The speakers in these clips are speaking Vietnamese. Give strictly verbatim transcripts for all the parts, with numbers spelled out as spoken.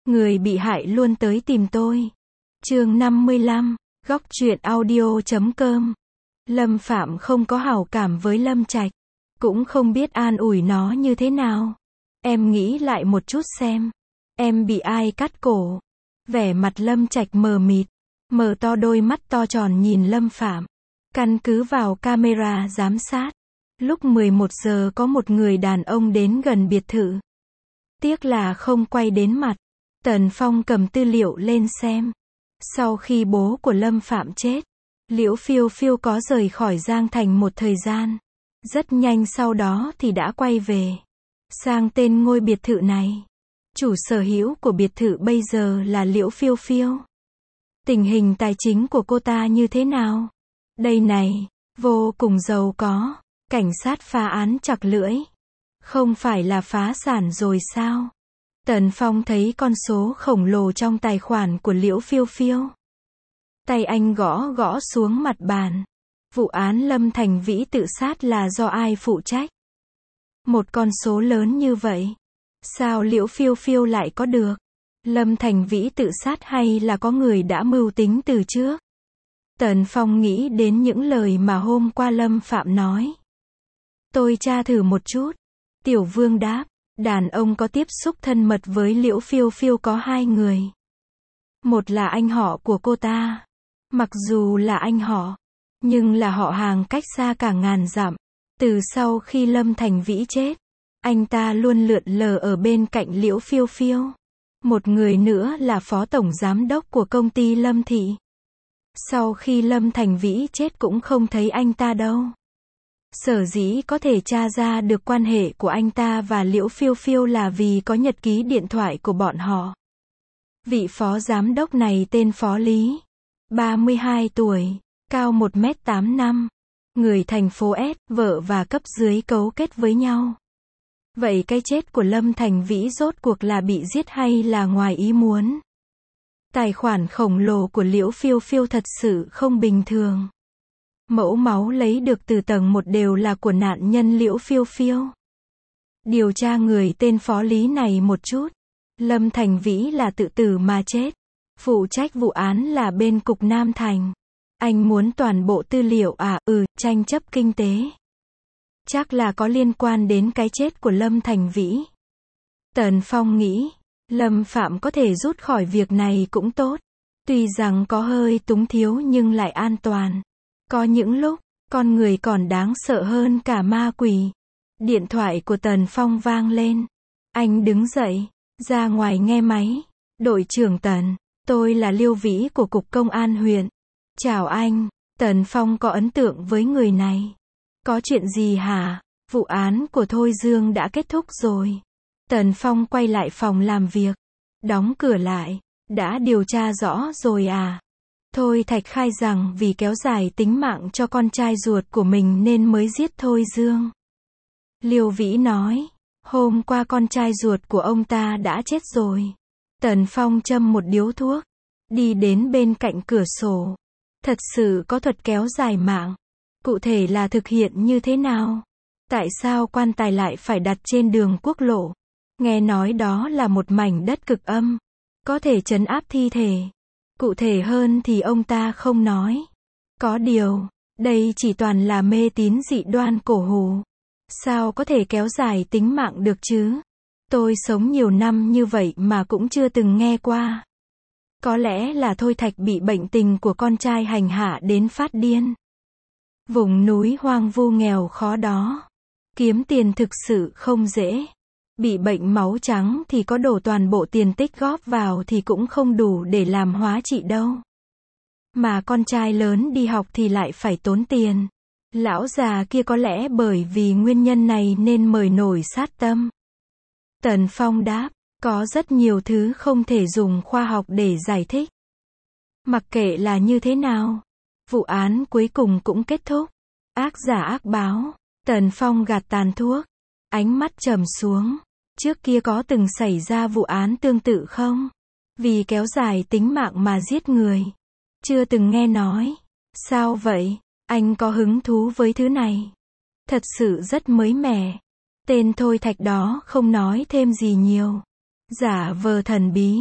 Người bị hại luôn tới tìm tôi. Chương năm mươi lăm, góc truyện audio chấm com. Lâm Phạm không có hảo cảm với Lâm Trạch, cũng không biết an ủi nó như thế nào. Em nghĩ lại một chút xem, em bị ai cắt cổ? Vẻ mặt Lâm Trạch mờ mịt, mở to đôi mắt to tròn nhìn Lâm Phạm. Căn cứ vào camera giám sát, lúc mười một giờ có một người đàn ông đến gần biệt thự. Tiếc là không quay đến mặt. Tần Phong cầm tư liệu lên xem. Sau khi bố của Lâm Phạm chết, Liễu Phiêu Phiêu có rời khỏi Giang Thành một thời gian. Rất nhanh sau đó thì đã quay về, sang tên ngôi biệt thự này. Chủ sở hữu của biệt thự bây giờ là Liễu Phiêu Phiêu. Tình hình tài chính của cô ta như thế nào? Đây này, vô cùng giàu có. Cảnh sát phá án chặt lưỡi. Không phải là phá sản rồi sao? Tần Phong thấy con số khổng lồ trong tài khoản của Liễu Phiêu Phiêu. Tay anh gõ gõ xuống mặt bàn. Vụ án Lâm Thành Vĩ tự sát là do ai phụ trách? Một con số lớn như vậy, sao Liễu Phiêu Phiêu lại có được? Lâm Thành Vĩ tự sát hay là có người đã mưu tính từ trước? Tần Phong nghĩ đến những lời mà hôm qua Lâm Phạm nói. Tôi tra thử một chút. Tiểu Vương đáp. Đàn ông có tiếp xúc thân mật với Liễu Phiêu Phiêu có hai người. Một là anh họ của cô ta. Mặc dù là anh họ, nhưng là họ hàng cách xa cả ngàn dặm. Từ sau khi Lâm Thành Vĩ chết, anh ta luôn lượn lờ ở bên cạnh Liễu Phiêu Phiêu. Một người nữa là phó tổng giám đốc của công ty Lâm Thị. Sau khi Lâm Thành Vĩ chết cũng không thấy anh ta đâu. Sở dĩ có thể tra ra được quan hệ của anh ta và Liễu Phiêu Phiêu là vì có nhật ký điện thoại của bọn họ. Vị phó giám đốc này tên Phó Lý, ba mươi hai tuổi, cao một mét tám mươi lăm, người thành phố S, vợ và cấp dưới cấu kết với nhau. Vậy cái chết của Lâm Thành Vĩ rốt cuộc là bị giết hay là ngoài ý muốn? Tài khoản khổng lồ của Liễu Phiêu Phiêu thật sự không bình thường. Mẫu máu lấy được từ tầng một đều là của nạn nhân Liễu Phiêu Phiêu. Điều tra người tên Phó Lý này một chút. Lâm Thành Vĩ là tự tử mà chết. Phụ trách vụ án là bên Cục Nam Thành. Anh muốn toàn bộ tư liệu à? Ừ, tranh chấp kinh tế. Chắc là có liên quan đến cái chết của Lâm Thành Vĩ. Tần Phong nghĩ, Lâm Phạm có thể rút khỏi việc này cũng tốt. Tuy rằng có hơi túng thiếu nhưng lại an toàn. Có những lúc, con người còn đáng sợ hơn cả ma quỷ. Điện thoại của Tần Phong vang lên. Anh đứng dậy, ra ngoài nghe máy. Đội trưởng Tần, tôi là Liêu Vĩ của Cục Công an huyện. Chào anh. Tần Phong có ấn tượng với người này. Có chuyện gì hả? Vụ án của Thôi Dương đã kết thúc rồi. Tần Phong quay lại phòng làm việc. Đóng cửa lại. Đã điều tra rõ rồi à? Thôi Thạch khai rằng vì kéo dài tính mạng cho con trai ruột của mình nên mới giết Thôi Dương. Liêu Vĩ nói, hôm qua con trai ruột của ông ta đã chết rồi. Tần Phong châm một điếu thuốc, đi đến bên cạnh cửa sổ. Thật sự có thuật kéo dài mạng. Cụ thể là thực hiện như thế nào? Tại sao quan tài lại phải đặt trên đường quốc lộ? Nghe nói đó là một mảnh đất cực âm, có thể trấn áp thi thể. Cụ thể hơn thì ông ta không nói. Có điều, đây chỉ toàn là mê tín dị đoan cổ hủ. Sao có thể kéo dài tính mạng được chứ? Tôi sống nhiều năm như vậy mà cũng chưa từng nghe qua. Có lẽ là Thôi Thạch bị bệnh tình của con trai hành hạ đến phát điên. Vùng núi hoang vu nghèo khó đó, kiếm tiền thực sự không dễ. Bị bệnh máu trắng thì có đổ toàn bộ tiền tích góp vào thì cũng không đủ để làm hóa trị đâu. Mà con trai lớn đi học thì lại phải tốn tiền. Lão già kia có lẽ bởi vì nguyên nhân này nên mời nổi sát tâm. Tần Phong đáp, có rất nhiều thứ không thể dùng khoa học để giải thích. Mặc kệ là như thế nào, vụ án cuối cùng cũng kết thúc. Ác giả ác báo. Tần Phong gạt tàn thuốc, ánh mắt trầm xuống. Trước kia có từng xảy ra vụ án tương tự không? Vì kéo dài tính mạng mà giết người. Chưa từng nghe nói. Sao vậy? Anh có hứng thú với thứ này? Thật sự rất mới mẻ. Tên Thôi Thạch đó không nói thêm gì nhiều. Giả vờ thần bí.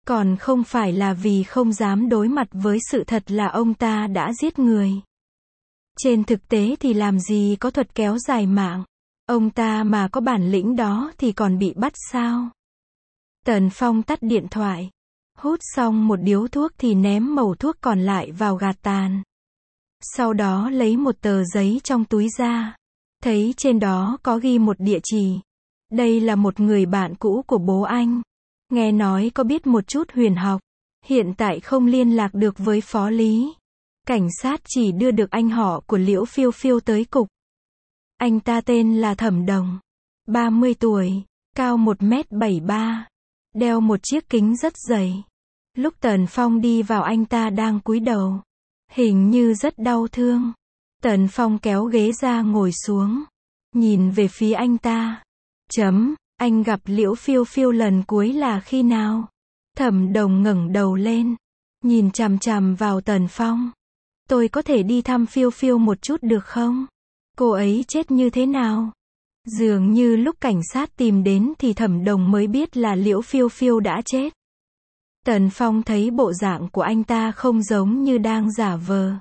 Còn không phải là vì không dám đối mặt với sự thật là ông ta đã giết người. Trên thực tế thì làm gì có thuật kéo dài mạng. Ông ta mà có bản lĩnh đó thì còn bị bắt sao? Tần Phong tắt điện thoại. Hút xong một điếu thuốc thì ném mẩu thuốc còn lại vào gạt tàn. Sau đó lấy một tờ giấy trong túi ra. Thấy trên đó có ghi một địa chỉ. Đây là một người bạn cũ của bố anh. Nghe nói có biết một chút huyền học. Hiện tại không liên lạc được với phó lý. Cảnh sát chỉ đưa được anh họ của Liễu Phiêu Phiêu tới cục. Anh ta tên là Thẩm Đồng. ba mươi tuổi. Cao một mét bảy mươi ba. Đeo một chiếc kính rất dày. Lúc Tần Phong đi vào anh ta đang cúi đầu. Hình như rất đau thương. Tần Phong kéo ghế ra ngồi xuống. Nhìn về phía anh ta. Chấm, anh gặp Liễu Phiêu Phiêu lần cuối là khi nào? Thẩm Đồng ngẩng đầu lên. Nhìn chằm chằm vào Tần Phong. Tôi có thể đi thăm Phiêu Phiêu một chút được không? Cô ấy chết như thế nào? Dường như lúc cảnh sát tìm đến thì Thẩm Đồng mới biết là Liễu Phiêu Phiêu đã chết. Tần Phong thấy bộ dạng của anh ta không giống như đang giả vờ.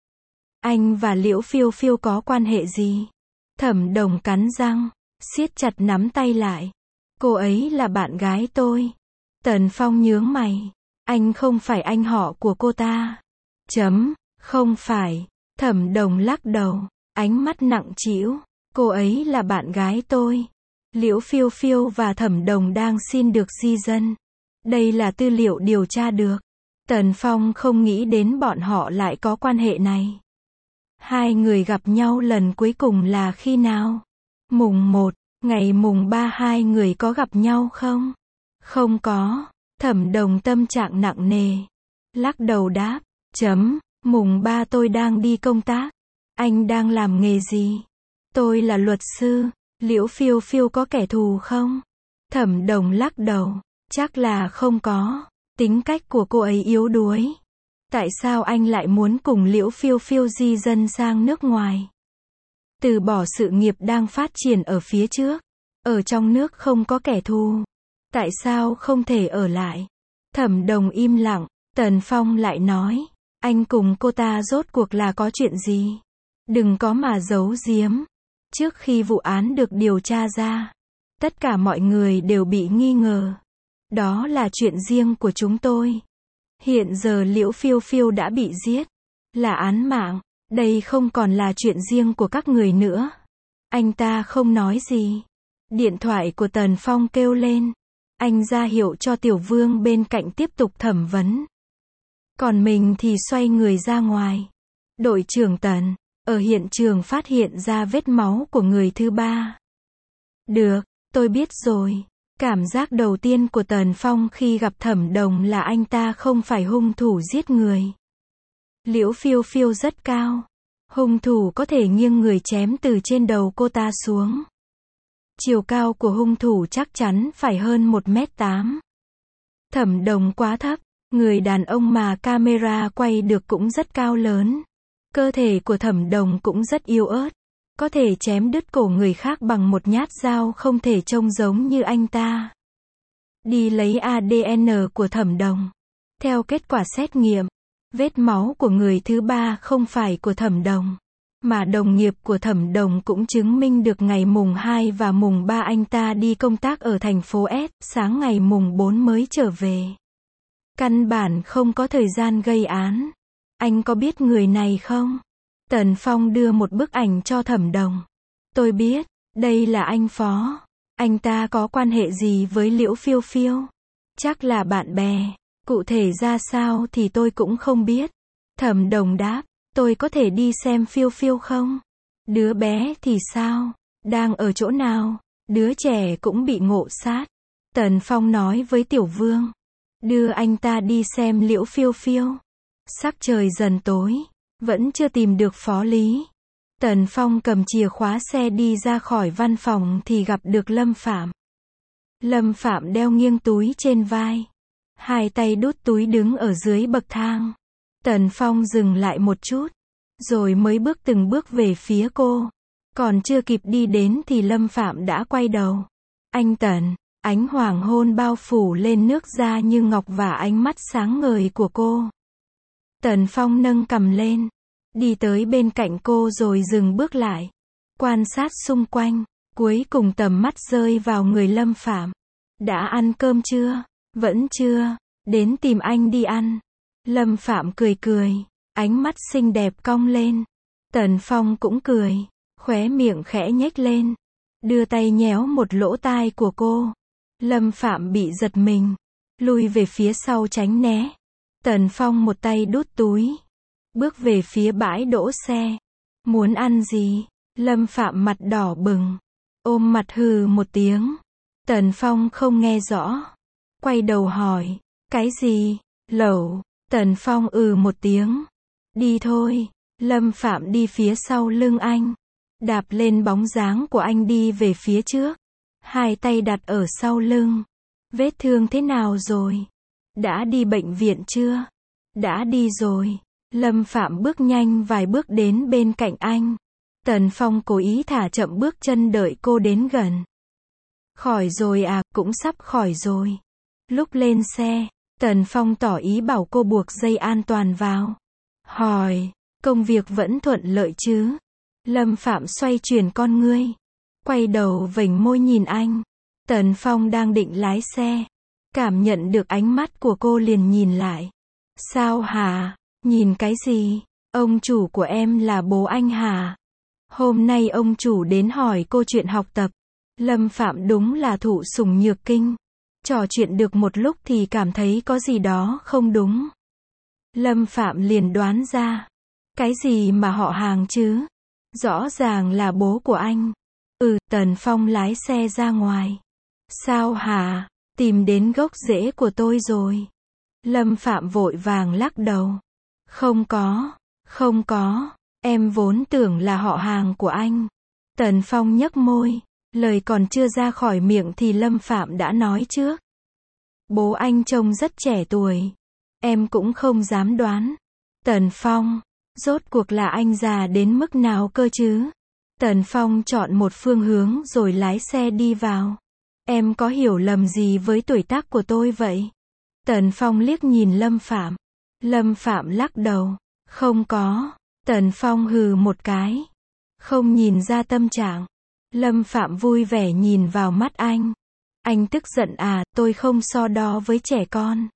Anh và Liễu Phiêu Phiêu có quan hệ gì? Thẩm Đồng cắn răng, siết chặt nắm tay lại. Cô ấy là bạn gái tôi. Tần Phong nhướng mày. Anh không phải anh họ của cô ta. Chấm, không phải. Thẩm Đồng lắc đầu, ánh mắt nặng trĩu. Cô ấy là bạn gái tôi. Liễu Phiêu Phiêu và Thẩm Đồng đang xin được di dân. Đây là tư liệu điều tra được. Tần Phong không nghĩ đến bọn họ lại có quan hệ này. Hai người gặp nhau lần cuối cùng là khi nào? Mùng một, ngày mùng ba hai người có gặp nhau không? Không có. Thẩm Đồng tâm trạng nặng nề. Lắc đầu đáp. Chấm, mùng ba tôi đang đi công tác. Anh đang làm nghề gì? Tôi là luật sư. Liễu Phiêu Phiêu có kẻ thù không? Thẩm Đồng lắc đầu. Chắc là không có. Tính cách của cô ấy yếu đuối. Tại sao anh lại muốn cùng Liễu Phiêu Phiêu di dân sang nước ngoài? Từ bỏ sự nghiệp đang phát triển ở phía trước. Ở trong nước không có kẻ thù. Tại sao không thể ở lại? Thẩm Đồng im lặng. Tần Phong lại nói. Anh cùng cô ta rốt cuộc là có chuyện gì? Đừng có mà giấu giếm. Trước khi vụ án được điều tra ra, tất cả mọi người đều bị nghi ngờ. Đó là chuyện riêng của chúng tôi. Hiện giờ Liễu Phiêu Phiêu đã bị giết. Là án mạng. Đây không còn là chuyện riêng của các người nữa. Anh ta không nói gì. Điện thoại của Tần Phong kêu lên. Anh ra hiệu cho Tiểu Vương bên cạnh tiếp tục thẩm vấn. Còn mình thì xoay người ra ngoài. Đội trưởng Tần, ở hiện trường phát hiện ra vết máu của người thứ ba. Được, tôi biết rồi. Cảm giác đầu tiên của Tần Phong khi gặp Thẩm Đồng là anh ta không phải hung thủ giết người. Liễu Phiêu Phiêu rất cao. Hung thủ có thể nghiêng người chém từ trên đầu cô ta xuống. Chiều cao của hung thủ chắc chắn phải hơn một mét tám. Thẩm Đồng quá thấp. Người đàn ông mà camera quay được cũng rất cao lớn. Cơ thể của Thẩm Đồng cũng rất yếu ớt. Có thể chém đứt cổ người khác bằng một nhát dao không thể trông giống như anh ta. Đi lấy a đê en của Thẩm Đồng. Theo kết quả xét nghiệm, vết máu của người thứ ba không phải của Thẩm Đồng. Mà đồng nghiệp của Thẩm Đồng cũng chứng minh được ngày mùng hai và mùng ba anh ta đi công tác ở thành phố S, sáng ngày mùng bốn mới trở về. Căn bản không có thời gian gây án. Anh có biết người này không? Tần Phong đưa một bức ảnh cho Thẩm Đồng. Tôi biết, đây là anh Phó. Anh ta có quan hệ gì với Liễu Phiêu Phiêu? Chắc là bạn bè. Cụ thể ra sao thì tôi cũng không biết. Thẩm Đồng đáp, tôi có thể đi xem Phiêu Phiêu không? Đứa bé thì sao? Đang ở chỗ nào? Đứa trẻ cũng bị ngộ sát. Tần Phong nói với Tiểu Vương. Đưa anh ta đi xem Liễu Phiêu Phiêu. Sắc trời dần tối. Vẫn chưa tìm được phó lý. Tần Phong cầm chìa khóa xe đi ra khỏi văn phòng thì gặp được Lâm Phạm. Lâm Phạm đeo nghiêng túi trên vai. Hai tay đút túi đứng ở dưới bậc thang. Tần Phong dừng lại một chút. Rồi mới bước từng bước về phía cô. Còn chưa kịp đi đến thì Lâm Phạm đã quay đầu. Anh Tần, Ánh hoàng hôn bao phủ lên nước da như ngọc và ánh mắt sáng ngời của cô. Tần Phong nâng cằm lên, đi tới bên cạnh cô rồi dừng bước lại, quan sát xung quanh, cuối cùng tầm mắt rơi vào người Lâm Phạm. Đã ăn cơm chưa? Vẫn chưa, đến tìm anh đi ăn. Lâm Phạm cười cười, ánh mắt xinh đẹp cong lên. Tần Phong cũng cười, khóe miệng khẽ nhếch lên, đưa tay nhéo một lỗ tai của cô. Lâm Phạm bị giật mình, lùi về phía sau tránh né. Tần Phong một tay đút túi, bước về phía bãi đỗ xe. Muốn ăn gì? Lâm Phạm mặt đỏ bừng, ôm mặt hừ một tiếng. Tần Phong không nghe rõ, quay đầu hỏi, cái gì? Lẩu. Tần Phong ừ một tiếng. Đi thôi. Lâm Phạm đi phía sau lưng anh, đạp lên bóng dáng của anh đi về phía trước, hai tay đặt ở sau lưng. Vết thương thế nào rồi? Đã đi bệnh viện chưa? Đã đi rồi. Lâm Phạm bước nhanh vài bước đến bên cạnh anh. Tần Phong cố ý thả chậm bước chân đợi cô đến gần. Khỏi rồi à, cũng sắp khỏi rồi. Lúc lên xe, Tần Phong tỏ ý bảo cô buộc dây an toàn vào. Hỏi, công việc vẫn thuận lợi chứ? Lâm Phạm xoay chuyển con ngươi, quay đầu vểnh môi nhìn anh. Tần Phong đang định lái xe, cảm nhận được ánh mắt của cô liền nhìn lại. Sao hả? Nhìn cái gì? Ông chủ của em là bố anh hả? Hôm nay ông chủ đến hỏi cô chuyện học tập. Lâm Phạm đúng là thụ sủng nhược kinh. Trò chuyện được một lúc thì cảm thấy có gì đó không đúng. Lâm Phạm liền đoán ra. Cái gì mà họ hàng chứ? Rõ ràng là bố của anh. Ừ, Tần Phong lái xe ra ngoài. Sao hả? Tìm đến gốc rễ của tôi rồi. Lâm Phạm vội vàng lắc đầu. Không có, không có, em vốn tưởng là họ hàng của anh. Tần Phong nhếch môi, lời còn chưa ra khỏi miệng thì Lâm Phạm đã nói trước. Bố anh trông rất trẻ tuổi. Em cũng không dám đoán. Tần Phong, rốt cuộc là anh già đến mức nào cơ chứ? Tần Phong chọn một phương hướng rồi lái xe đi vào. Em có hiểu lầm gì với tuổi tác của tôi vậy? Tần Phong liếc nhìn Lâm Phạm. Lâm Phạm lắc đầu. Không có. Tần Phong hừ một cái. Không nhìn ra tâm trạng. Lâm Phạm vui vẻ nhìn vào mắt anh. Anh tức giận à, tôi không so đo với trẻ con.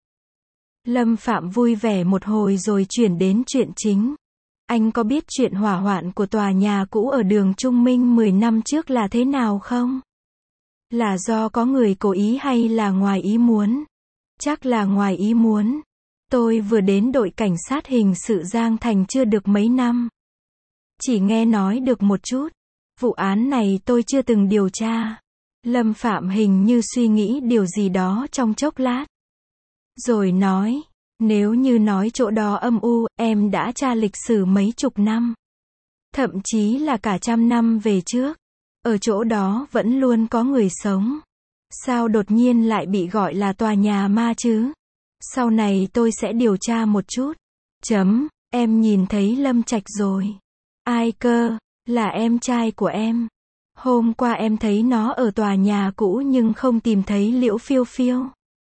Lâm Phạm vui vẻ một hồi rồi chuyển đến chuyện chính. Anh có biết chuyện hỏa hoạn của tòa nhà cũ ở đường Trung Minh mười năm trước là thế nào không? Là do có người cố ý hay là ngoài ý muốn? Chắc là ngoài ý muốn. Tôi vừa đến đội cảnh sát hình sự Giang Thành chưa được mấy năm. Chỉ nghe nói được một chút. Vụ án này tôi chưa từng điều tra. Lâm Phạm hình như suy nghĩ điều gì đó trong chốc lát. Rồi nói, nếu như nói chỗ đó âm u, em đã tra lịch sử mấy chục năm. Thậm chí là cả trăm năm về trước. Ở chỗ đó vẫn luôn có người sống. Sao đột nhiên lại bị gọi là tòa nhà ma chứ? Sau này tôi sẽ điều tra một chút. Chấm, em nhìn thấy Lâm Trạch rồi. Ai cơ? Là em trai của em. Hôm qua em thấy nó ở tòa nhà cũ nhưng không tìm thấy Liễu Phiêu Phiêu.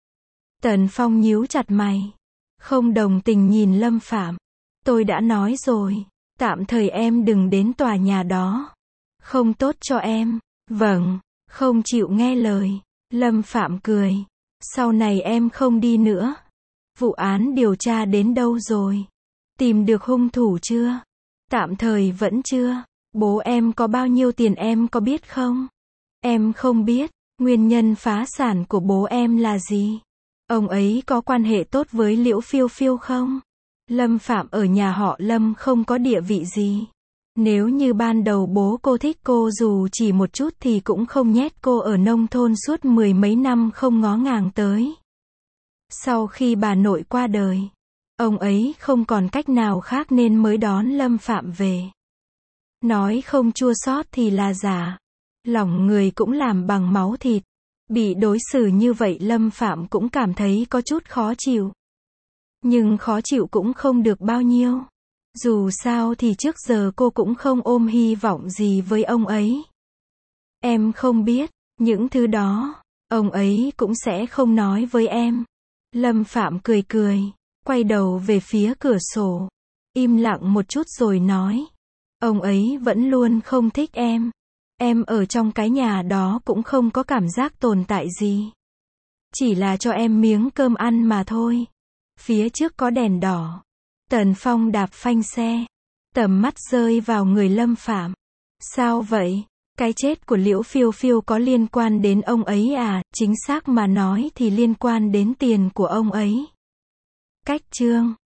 Tần Phong nhíu chặt mày. Không đồng tình nhìn Lâm Phạm. Tôi đã nói rồi. Tạm thời em đừng đến tòa nhà đó. Không tốt cho em. Vâng. Không chịu nghe lời. Lâm Phạm cười. Sau này em không đi nữa. Vụ án điều tra đến đâu rồi? Tìm được hung thủ chưa? Tạm thời vẫn chưa. Bố em có bao nhiêu tiền em có biết không? Em không biết. Nguyên nhân phá sản của bố em là gì? Ông ấy có quan hệ tốt với Liễu Phiêu Phiêu không? Lâm Phạm ở nhà họ Lâm không có địa vị gì. Nếu như ban đầu bố cô thích cô dù chỉ một chút thì cũng không nhét cô ở nông thôn suốt mười mấy năm không ngó ngàng tới. Sau khi bà nội qua đời, ông ấy không còn cách nào khác nên mới đón Lâm Phạm về. Nói không chua xót thì là giả. Lòng người cũng làm bằng máu thịt. Bị đối xử như vậy Lâm Phạm cũng cảm thấy có chút khó chịu. Nhưng khó chịu cũng không được bao nhiêu. Dù sao thì trước giờ cô cũng không ôm hy vọng gì với ông ấy. Em không biết, những thứ đó, Ông ấy cũng sẽ không nói với em. Lâm Phạm cười cười, quay đầu về phía cửa sổ, im lặng một chút rồi nói. Ông ấy vẫn luôn không thích em. Em ở trong cái nhà đó cũng không có cảm giác tồn tại gì. Chỉ là cho em miếng cơm ăn mà thôi. Phía trước có đèn đỏ. Tần Phong đạp phanh xe. Tầm mắt rơi vào người Lâm Phạm. Sao vậy? Cái chết của Liễu Phiêu Phiêu có liên quan đến ông ấy à? Chính xác mà nói thì liên quan đến tiền của ông ấy. Cách chương